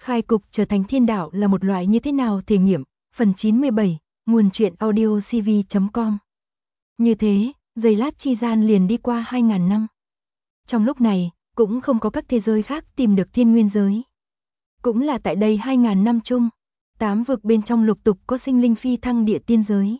Khai cục trở thành thiên đạo là một loại như thế nào thể nghiệm, phần 97, nguồn truyện audio cv.com. Như thế, giây lát chi gian liền đi qua 2.000 năm. Trong lúc này, cũng không có các thế giới khác tìm được thiên nguyên giới. Cũng là tại đây 2.000 năm chung, 8 vực bên trong lục tục có sinh linh phi thăng địa tiên giới.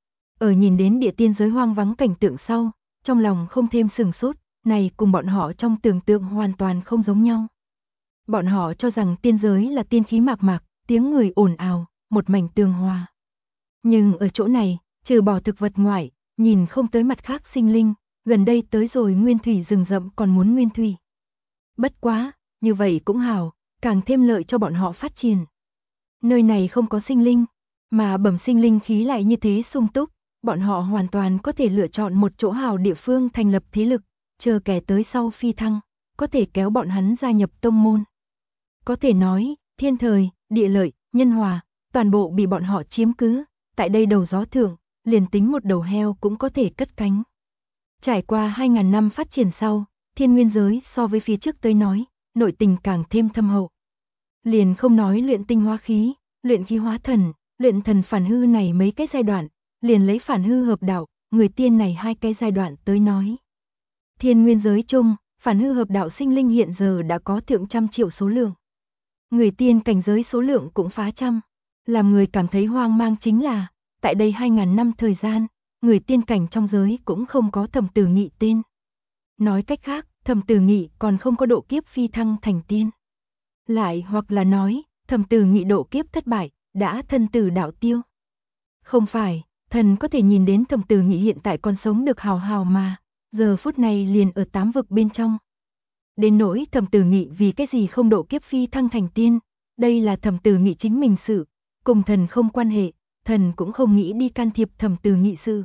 Ở nhìn đến địa tiên giới hoang vắng cảnh tượng sau, trong lòng không thêm sửng sốt, này cùng bọn họ trong tưởng tượng hoàn toàn không giống nhau. Bọn họ cho rằng tiên giới là tiên khí mạc mạc, tiếng người ồn ào, một mảnh tường hòa. Nhưng ở chỗ này, trừ bỏ thực vật ngoại, nhìn không tới mặt khác sinh linh, gần đây tới rồi nguyên thủy rừng rậm còn muốn nguyên thủy. Bất quá, như vậy cũng hảo, càng thêm lợi cho bọn họ phát triển. Nơi này không có sinh linh, mà bẩm sinh linh khí lại như thế sung túc, bọn họ hoàn toàn có thể lựa chọn một chỗ hảo địa phương thành lập thế lực, chờ kẻ tới sau phi thăng, có thể kéo bọn hắn gia nhập tông môn. Có thể nói, thiên thời, địa lợi, nhân hòa, toàn bộ bị bọn họ chiếm cứ, tại đây đầu gió thượng, liền tính một đầu heo cũng có thể cất cánh. Trải qua 2.000 năm phát triển sau, thiên nguyên giới so với phía trước tới nói, nội tình càng thêm thâm hậu. Liền không nói luyện tinh hóa khí, luyện khí hóa thần, luyện thần phản hư này mấy cái giai đoạn, liền lấy phản hư hợp đạo, người tiên này hai cái giai đoạn tới nói. Thiên nguyên giới chung, phản hư hợp đạo sinh linh hiện giờ đã có thượng trăm triệu số lượng. Người tiên cảnh giới số lượng cũng phá trăm. Làm người cảm thấy hoang mang chính là, tại đây 2.000 năm thời gian, người tiên cảnh trong giới cũng không có Thẩm Tử Nghị tên. Nói cách khác, Thẩm Tử Nghị còn không có độ kiếp phi thăng thành tiên. Lại hoặc là nói, Thẩm Tử Nghị độ kiếp thất bại, đã thân tử đạo tiêu. Không phải, thần có thể nhìn đến Thẩm Tử Nghị hiện tại còn sống được hào hào mà, giờ phút này liền ở 8 vực bên trong. Đến nỗi Thẩm Tử Nghị vì cái gì không độ kiếp phi thăng thành tiên, đây là Thẩm Tử Nghị chính mình sự, cùng thần không quan hệ, thần cũng không nghĩ đi can thiệp Thẩm Tử Nghị sự.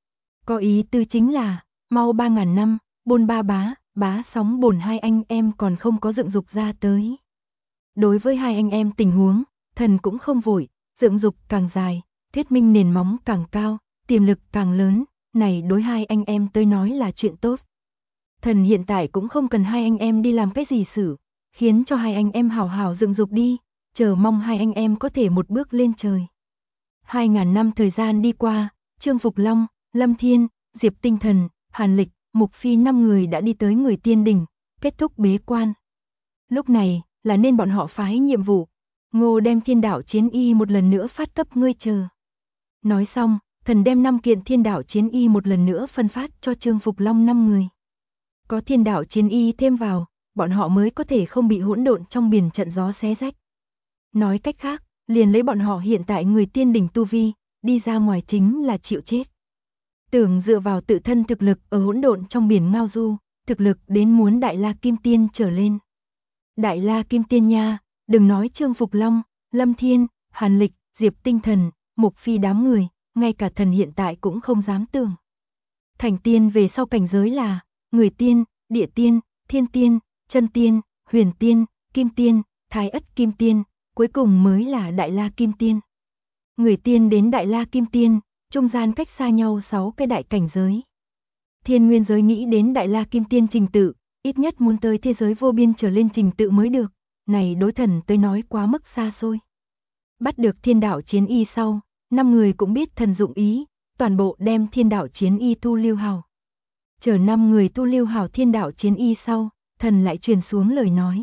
Có ý tư chính là, mau 3.000 năm, Bôn Ba Bá Sóng Bồn hai anh em còn không có dựng dục ra tới. Đối với hai anh em tình huống, thần cũng không vội, dựng dục càng dài, thuyết minh nền móng càng cao, tiềm lực càng lớn, này đối hai anh em tới nói là chuyện tốt. Thần hiện tại cũng không cần hai anh em đi làm cái gì xử, khiến cho hai anh em hào hào dựng dục đi, chờ mong hai anh em có thể một bước lên trời. 2.000 năm thời gian đi qua, Trương Phục Long, Lâm Thiên, Diệp Tinh Thần, Hàn Lịch, Mục Phi 5 người đã đi tới người tiên đỉnh, kết thúc bế quan. Lúc này, là nên bọn họ phái nhiệm vụ, Ngô đem thiên đạo chiến y một lần nữa phát cấp ngươi chờ. Nói xong, thần đem 5 kiện thiên đạo chiến y một lần nữa phân phát cho Trương Phục Long 5 người. Có thiên đạo chiến y thêm vào, bọn họ mới có thể không bị hỗn độn trong biển trận gió xé rách. Nói cách khác, liền lấy bọn họ hiện tại người tiên đỉnh tu vi, đi ra ngoài chính là chịu chết. Tưởng dựa vào tự thân thực lực ở hỗn độn trong biển ngao du, thực lực đến muốn Đại La Kim Tiên trở lên. Đại La Kim Tiên nha, đừng nói Trương Phục Long, Lâm Thiên, Hàn Lịch, Diệp Tinh Thần, Mục Phi đám người, ngay cả thần hiện tại cũng không dám tưởng. Thành tiên về sau cảnh giới là người tiên, địa tiên, thiên tiên, chân tiên, huyền tiên, kim tiên, thái ất kim tiên, cuối cùng mới là Đại La Kim Tiên. Người tiên đến Đại La Kim Tiên, trung gian cách xa nhau 6 cái đại cảnh giới. Thiên nguyên giới nghĩ đến Đại La Kim Tiên trình tự, ít nhất muốn tới thế giới vô biên trở lên trình tự mới được, này đối thần tới nói quá mức xa xôi. Bắt được thiên đạo chiến y sau, 5 người cũng biết thần dụng ý, toàn bộ đem thiên đạo chiến y thu lưu hào. Chờ 5 người tu lưu hảo thiên đạo chiến y sau, thần lại truyền xuống lời nói.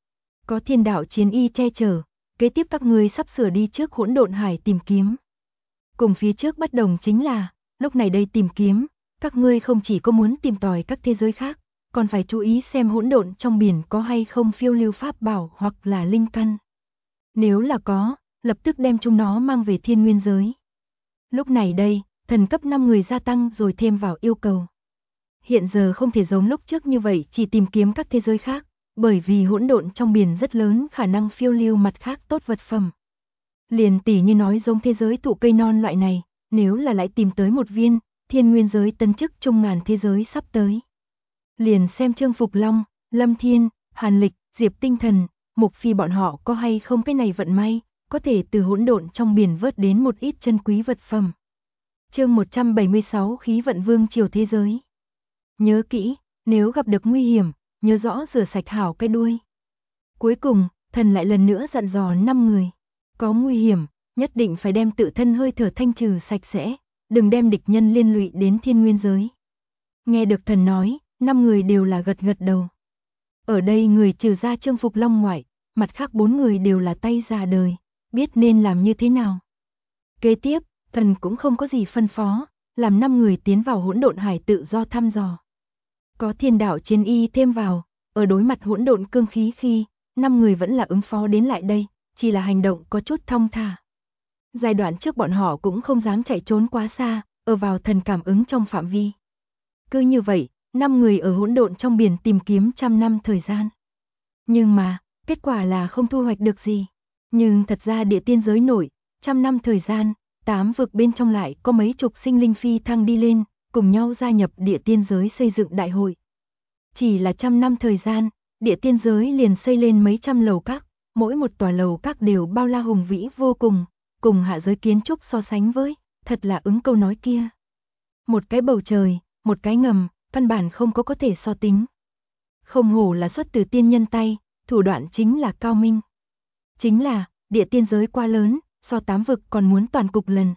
Có thiên đạo chiến y che chở, kế tiếp các ngươi sắp sửa đi trước hỗn độn hải tìm kiếm. Cùng phía trước bất đồng chính là, lúc này đây tìm kiếm, các ngươi không chỉ có muốn tìm tòi các thế giới khác, còn phải chú ý xem hỗn độn trong biển có hay không phiêu lưu pháp bảo hoặc là linh căn. Nếu là có, lập tức đem chúng nó mang về thiên nguyên giới. Lúc này đây, thần cấp 5 người gia tăng rồi thêm vào yêu cầu. Hiện giờ không thể giống lúc trước như vậy chỉ tìm kiếm các thế giới khác, bởi vì hỗn độn trong biển rất lớn khả năng phiêu lưu mặt khác tốt vật phẩm. Liền tỉ như nói giống thế giới thụ cây non loại này, nếu là lại tìm tới một viên, thiên nguyên giới tân chức trung ngàn thế giới sắp tới. Liền xem Trương Phục Long, Lâm Thiên, Hàn Lịch, Diệp Tinh Thần, Mục Phi bọn họ có hay không cái này vận may, có thể từ hỗn độn trong biển vớt đến một ít chân quý vật phẩm. Chương 176 khí vận vương triều thế giới. Nhớ kỹ, nếu gặp được nguy hiểm, nhớ rõ rửa sạch hảo cái đuôi. Cuối cùng, thần lại lần nữa dặn dò 5 người. Có nguy hiểm, nhất định phải đem tự thân hơi thở thanh trừ sạch sẽ, đừng đem địch nhân liên lụy đến thiên nguyên giới. Nghe được thần nói, 5 người đều là gật gật đầu. Ở đây người trừ ra Trương Phục Long ngoại, mặt khác 4 người đều là tay già đời, biết nên làm như thế nào. Kế tiếp, thần cũng không có gì phân phó, làm 5 người tiến vào hỗn độn hải tự do thăm dò. Có thiên đạo chiến y thêm vào, ở đối mặt hỗn độn cương khí khi, 5 người vẫn là ứng phó đến lại đây, chỉ là hành động có chút thong thả. Giai đoạn trước bọn họ cũng không dám chạy trốn quá xa, ở vào thần cảm ứng trong phạm vi. Cứ như vậy, 5 người ở hỗn độn trong biển tìm kiếm trăm năm thời gian. Nhưng mà, kết quả là không thu hoạch được gì. Nhưng thật ra địa tiên giới nội, trăm năm thời gian, 8 vực bên trong lại có mấy chục sinh linh phi thăng đi lên, cùng nhau gia nhập địa tiên giới xây dựng đại hội. Chỉ là trăm năm thời gian, địa tiên giới liền xây lên mấy trăm lầu các, mỗi một tòa lầu các đều bao la hùng vĩ vô cùng hạ giới kiến trúc so sánh với, thật là ứng câu nói kia. Một cái bầu trời, một cái ngầm, căn bản không có thể so tính. Không hổ là xuất từ tiên nhân tay, thủ đoạn chính là cao minh. Chính là, địa tiên giới quá lớn, so 8 vực còn muốn toàn cục lần.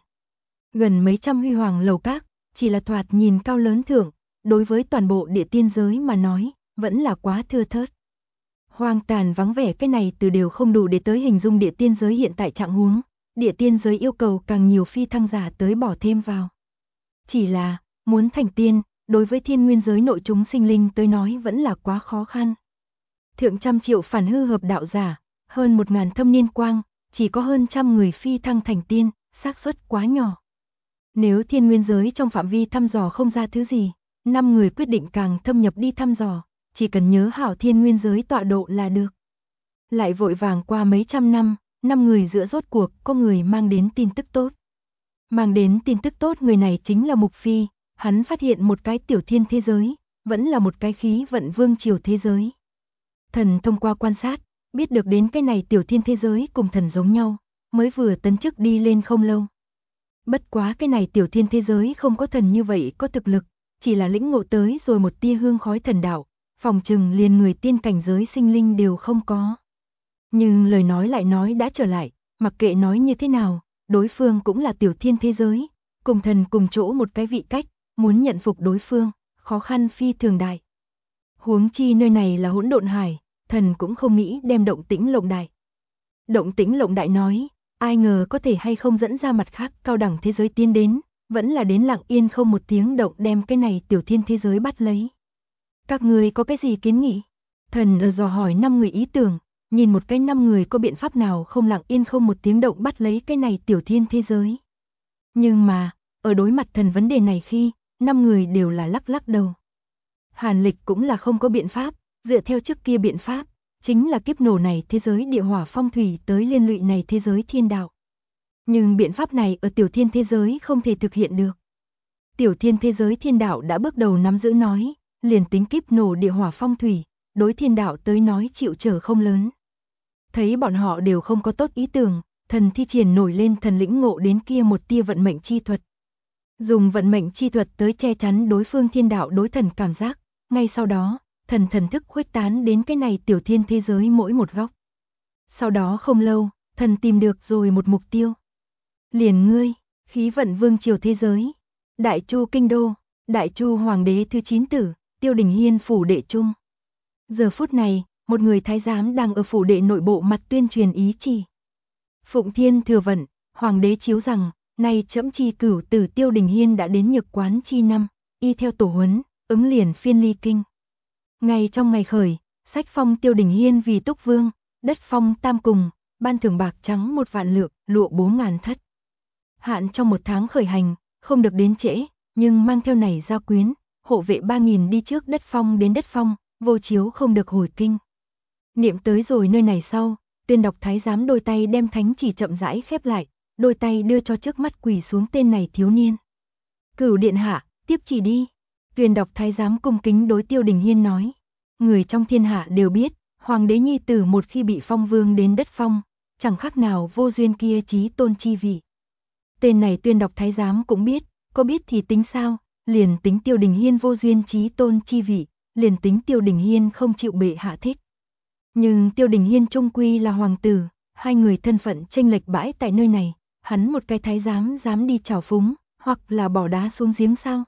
Gần mấy trăm huy hoàng lầu các, chỉ là thoạt nhìn cao lớn thượng, đối với toàn bộ địa tiên giới mà nói, vẫn là quá thưa thớt. Hoang tàn vắng vẻ cái này từ đều không đủ để tới hình dung địa tiên giới hiện tại trạng huống, địa tiên giới yêu cầu càng nhiều phi thăng giả tới bỏ thêm vào. Chỉ là, muốn thành tiên, đối với thiên nguyên giới nội chúng sinh linh tới nói vẫn là quá khó khăn. Thượng trăm triệu phản hư hợp đạo giả, hơn 1000 thâm niên quang, chỉ có hơn trăm người phi thăng thành tiên, xác suất quá nhỏ. Nếu thiên nguyên giới trong phạm vi thăm dò không ra thứ gì, 5 người quyết định càng thâm nhập đi thăm dò, chỉ cần nhớ hảo thiên nguyên giới tọa độ là được. Lại vội vàng qua mấy trăm năm, 5 người giữa rốt cuộc có người mang đến tin tức tốt. Mang đến tin tức tốt người này chính là Mục Phi, hắn phát hiện một cái tiểu thiên thế giới, vẫn là một cái khí vận vương triều thế giới. Thần thông qua quan sát, biết được đến cái này tiểu thiên thế giới cùng thần giống nhau, mới vừa tấn chức đi lên không lâu. Bất quá cái này tiểu thiên thế giới không có thần như vậy có thực lực, chỉ là lĩnh ngộ tới rồi một tia hương khói thần đạo, phòng trừng liền người tiên cảnh giới sinh linh đều không có. Nhưng lời nói lại nói đã trở lại, mặc kệ nói như thế nào, đối phương cũng là tiểu thiên thế giới, cùng thần cùng chỗ một cái vị cách, muốn nhận phục đối phương, khó khăn phi thường đại. Huống chi nơi này là hỗn độn hải, thần cũng không nghĩ đem động tĩnh lộng đại. Động tĩnh lộng đại nói, ai ngờ có thể hay không dẫn ra mặt khác cao đẳng thế giới tiến đến, vẫn là đến lặng yên không một tiếng động đem cái này tiểu thiên thế giới bắt lấy. Các người có cái gì kiến nghị? Thần dò hỏi 5 người ý tưởng, nhìn một cái 5 người có biện pháp nào không lặng yên không một tiếng động bắt lấy cái này tiểu thiên thế giới. Nhưng mà, ở đối mặt thần vấn đề này khi, 5 người đều là lắc lắc đầu. Hàn Lịch cũng là không có biện pháp, dựa theo trước kia biện pháp, chính là kiếp nổ này thế giới địa hỏa phong thủy tới liên lụy này thế giới thiên đạo. Nhưng biện pháp này ở tiểu thiên thế giới không thể thực hiện được. Tiểu thiên thế giới thiên đạo đã bước đầu nắm giữ nói, liền tính kiếp nổ địa hỏa phong thủy, đối thiên đạo tới nói chịu trở không lớn. Thấy bọn họ đều không có tốt ý tưởng, thần thi triển nổi lên thần lĩnh ngộ đến kia một tia vận mệnh chi thuật. Dùng vận mệnh chi thuật tới che chắn đối phương thiên đạo đối thần cảm giác, ngay sau đó, thần thức khuếch tán đến cái này tiểu thiên thế giới mỗi một góc. Sau đó không lâu, thần tìm được rồi một mục tiêu. Liền ngươi, khí vận vương triều thế giới, Đại Chu kinh đô, Đại Chu hoàng đế thứ 9 tử, Tiêu Đình Hiên phủ đệ chung. Giờ phút này, một người thái giám đang ở phủ đệ nội bộ mặt tuyên truyền ý chỉ. Phụng Thiên thừa vận, hoàng đế chiếu rằng, nay trẫm chi cửu tử Tiêu Đình Hiên đã đến Nhược Quán chi năm, y theo tổ huấn, ứng liền phiên ly kinh. Ngay trong ngày khởi, sách phong Tiêu Đình Hiên vì túc vương, đất phong tam cùng, ban thưởng bạc trắng 1 vạn lượng, lụa 4000 thất. Hạn trong 1 tháng khởi hành, không được đến trễ, nhưng mang theo này gia quyến, hộ vệ 3000 đi trước đất phong đến đất phong, vô chiếu không được hồi kinh. Niệm tới rồi nơi này sau, tuyên đọc thái giám đôi tay đem thánh chỉ chậm rãi khép lại, đôi tay đưa cho trước mắt quỳ xuống tên này thiếu niên. Cửu điện hạ, tiếp chỉ đi. Tuyên đọc thái giám cung kính đối Tiêu Đình Hiên nói. Người trong thiên hạ đều biết, hoàng đế nhi tử một khi bị phong vương đến đất phong, chẳng khác nào vô duyên kia chí tôn chi vị. Tên này tuyên đọc thái giám cũng biết, có biết thì tính sao, liền tính Tiêu Đình Hiên vô duyên chí tôn chi vị, liền tính Tiêu Đình Hiên không chịu bệ hạ thích. Nhưng Tiêu Đình Hiên trung quy là hoàng tử, hai người thân phận chênh lệch bãi tại nơi này, hắn một cái thái giám dám đi trào phúng, hoặc là bỏ đá xuống giếng sao?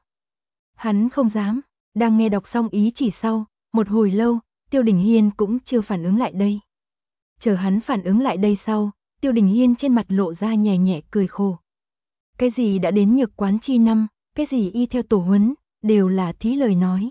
Hắn không dám. Đang nghe đọc xong ý chỉ sau, một hồi lâu, Tiêu Đình Hiên cũng chưa phản ứng lại đây. Chờ hắn phản ứng lại đây sau, Tiêu Đình Hiên trên mặt lộ ra nhẹ nhẹ cười khổ. Cái gì đã đến nhược quán chi năm, cái gì y theo tổ huấn, đều là thí lời nói.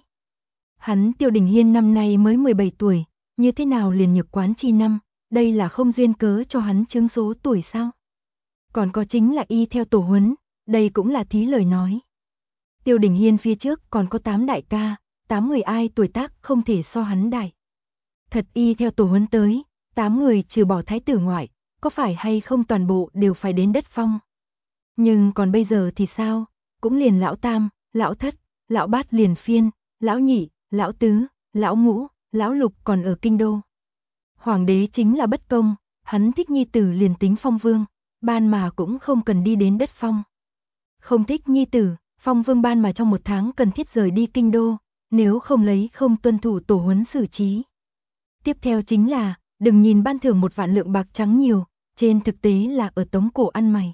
Hắn Tiêu Đình Hiên năm nay mới 17 tuổi, như thế nào liền nhược quán chi năm, đây là không duyên cớ cho hắn chứng số tuổi sao? Còn có chính là y theo tổ huấn, đây cũng là thí lời nói. Tiêu Đình Hiên phía trước còn có 8 đại ca, 8 người ai tuổi tác không thể so hắn đại. Thật y theo tổ huấn tới, 8 người trừ bỏ thái tử ngoại, có phải hay không toàn bộ đều phải đến đất phong. Nhưng còn bây giờ thì sao, cũng liền lão tam, lão thất, lão bát liền phiên, lão nhị, lão tứ, lão ngũ, lão lục còn ở kinh đô. Hoàng đế chính là bất công, hắn thích nhi tử liền tính phong vương, ban mà cũng không cần đi đến đất phong. Không thích nhi tử, phong vương ban mà trong một tháng cần thiết rời đi kinh đô, nếu không lấy không tuân thủ tổ huấn xử trí. Tiếp theo chính là, đừng nhìn ban thưởng 1 vạn lượng bạc trắng nhiều, trên thực tế là ở tống cổ ăn mày.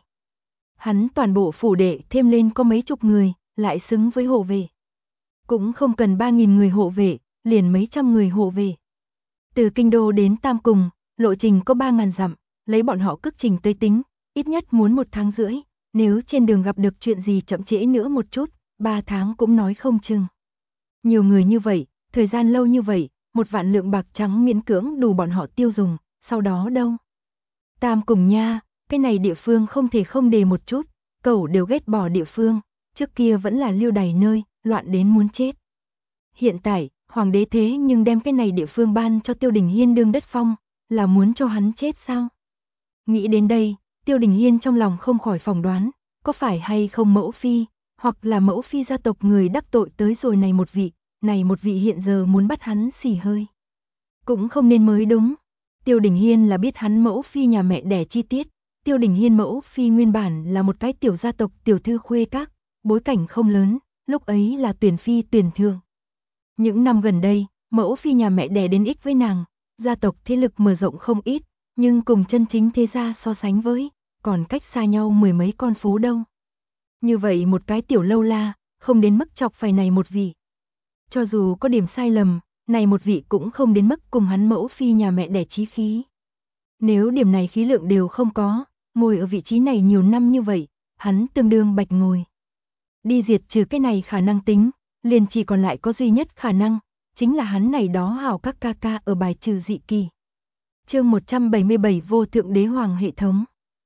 Hắn toàn bộ phủ đệ thêm lên có mấy chục người, lại xứng với hộ vệ. Cũng không cần 3.000 người hộ vệ, liền mấy trăm người hộ vệ. Từ kinh đô đến Tam Cùng, lộ trình có 3.000 dặm, lấy bọn họ cước trình tới tính, ít nhất muốn 1 tháng rưỡi, nếu trên đường gặp được chuyện gì chậm trễ nữa một chút, 3 tháng cũng nói không chừng. Nhiều người như vậy, thời gian lâu như vậy, 1 vạn lượng bạc trắng miễn cưỡng đủ bọn họ tiêu dùng, sau đó đâu? Tam Cùng nha, cái này địa phương không thể không đề một chút, cẩu đều ghét bỏ địa phương, trước kia vẫn là lưu đày nơi, loạn đến muốn chết. Hiện tại, hoàng đế thế nhưng đem cái này địa phương ban cho Tiêu Đình Hiên đương đất phong, là muốn cho hắn chết sao? Nghĩ đến đây, Tiêu Đình Hiên trong lòng không khỏi phỏng đoán, có phải hay không mẫu phi, hoặc là mẫu phi gia tộc người đắc tội tới rồi này một vị hiện giờ muốn bắt hắn xì hơi. Cũng không nên mới đúng. Tiêu Đình Hiên là biết hắn mẫu phi nhà mẹ đẻ chi tiết, Tiêu Đình Hiên mẫu phi nguyên bản là một cái tiểu gia tộc tiểu thư khuê các, bối cảnh không lớn, lúc ấy là tuyển phi tuyển thượng. Những năm gần đây, mẫu phi nhà mẹ đẻ đến ích với nàng, gia tộc thế lực mở rộng không ít, nhưng cùng chân chính thế gia so sánh với, còn cách xa nhau 10 mấy con phố đâu. Như vậy một cái tiểu lâu la, không đến mức chọc phải này một vị. Cho dù có điểm sai lầm, này một vị cũng không đến mức cùng hắn mẫu phi nhà mẹ đẻ chí khí. Nếu điểm này khí lượng đều không có, ngồi ở vị trí này nhiều năm như vậy, hắn tương đương bạch ngồi. Đi diệt trừ cái này khả năng tính, liền chỉ còn lại có duy nhất khả năng, chính là hắn này đó hảo các ca ca ở bài trừ dị kỳ. Chương 177 Vô Thượng Đế Hoàng hệ thống.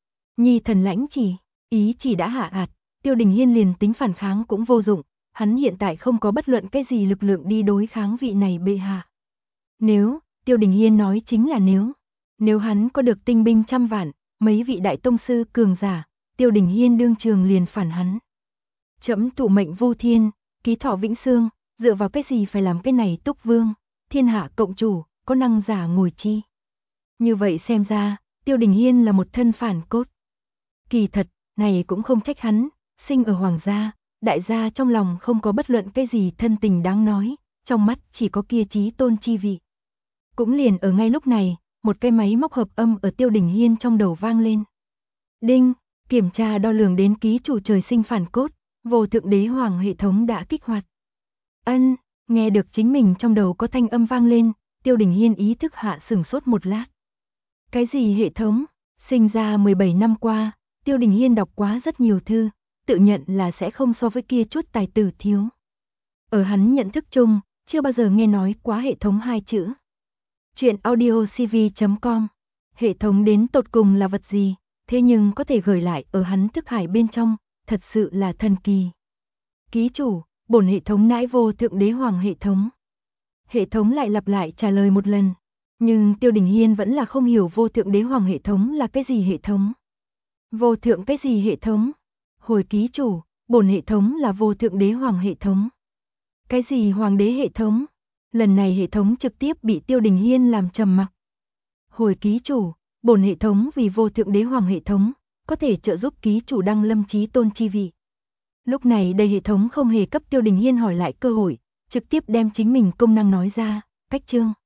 Nhi thần lãnh chỉ, ý chỉ đã hạ ạt, Tiêu Đình Hiên liền tính phản kháng cũng vô dụng, hắn hiện tại không có bất luận cái gì lực lượng đi đối kháng vị này bệ hạ. Nếu, Tiêu Đình Hiên nói chính là nếu hắn có được tinh binh 100 vạn, mấy vị đại tông sư cường giả, Tiêu Đình Hiên đương trường liền phản hắn. Trẫm tụ mệnh vô thiên, ký thọ vĩnh xương, dựa vào cái gì phải làm cái này túc vương, thiên hạ cộng chủ, có năng giả ngồi chi. Như vậy xem ra, Tiêu Đình Hiên là một thân phản cốt. Kỳ thật, này cũng không trách hắn, sinh ở hoàng gia, đại gia trong lòng không có bất luận cái gì thân tình đáng nói, trong mắt chỉ có kia chí tôn chi vị. Cũng liền ở ngay lúc này, một cái máy móc hợp âm ở Tiêu Đình Hiên trong đầu vang lên. Đinh, kiểm tra đo lường đến ký chủ trời sinh phản cốt, Vô Thượng Đế Hoàng hệ thống đã kích hoạt. Ân, nghe được chính mình trong đầu có thanh âm vang lên, Tiêu Đình Hiên ý thức hạ sửng sốt một lát. Cái gì hệ thống? Sinh ra 17 năm qua, Tiêu Đình Hiên đọc quá rất nhiều thư, tự nhận là sẽ không so với kia chút tài tử thiếu. Ở hắn nhận thức chung, chưa bao giờ nghe nói quá hệ thống 2 chữ. Chuyện audiocv.com. Hệ thống đến tột cùng là vật gì, thế nhưng có thể gửi lại ở hắn thức hải bên trong, thật sự là thần kỳ. Ký chủ, bổn hệ thống nãi Vô Thượng Đế Hoàng hệ thống. Hệ thống lại lặp lại trả lời một lần, nhưng Tiêu Đình Hiên vẫn là không hiểu Vô Thượng Đế Hoàng hệ thống là cái gì hệ thống. Vô thượng cái gì hệ thống? Hồi ký chủ, bổn hệ thống là Vô Thượng Đế Hoàng hệ thống. Cái gì hoàng đế hệ thống? Lần này hệ thống trực tiếp bị Tiêu Đình Hiên làm trầm mặc. Hồi ký chủ, bổn hệ thống vì Vô Thượng Đế Hoàng hệ thống, có thể trợ giúp ký chủ đăng lâm chí tôn chi vị. Lúc này đây hệ thống không hề cấp Tiêu Đình Hiên hỏi lại cơ hội, trực tiếp đem chính mình công năng nói ra, cách chương.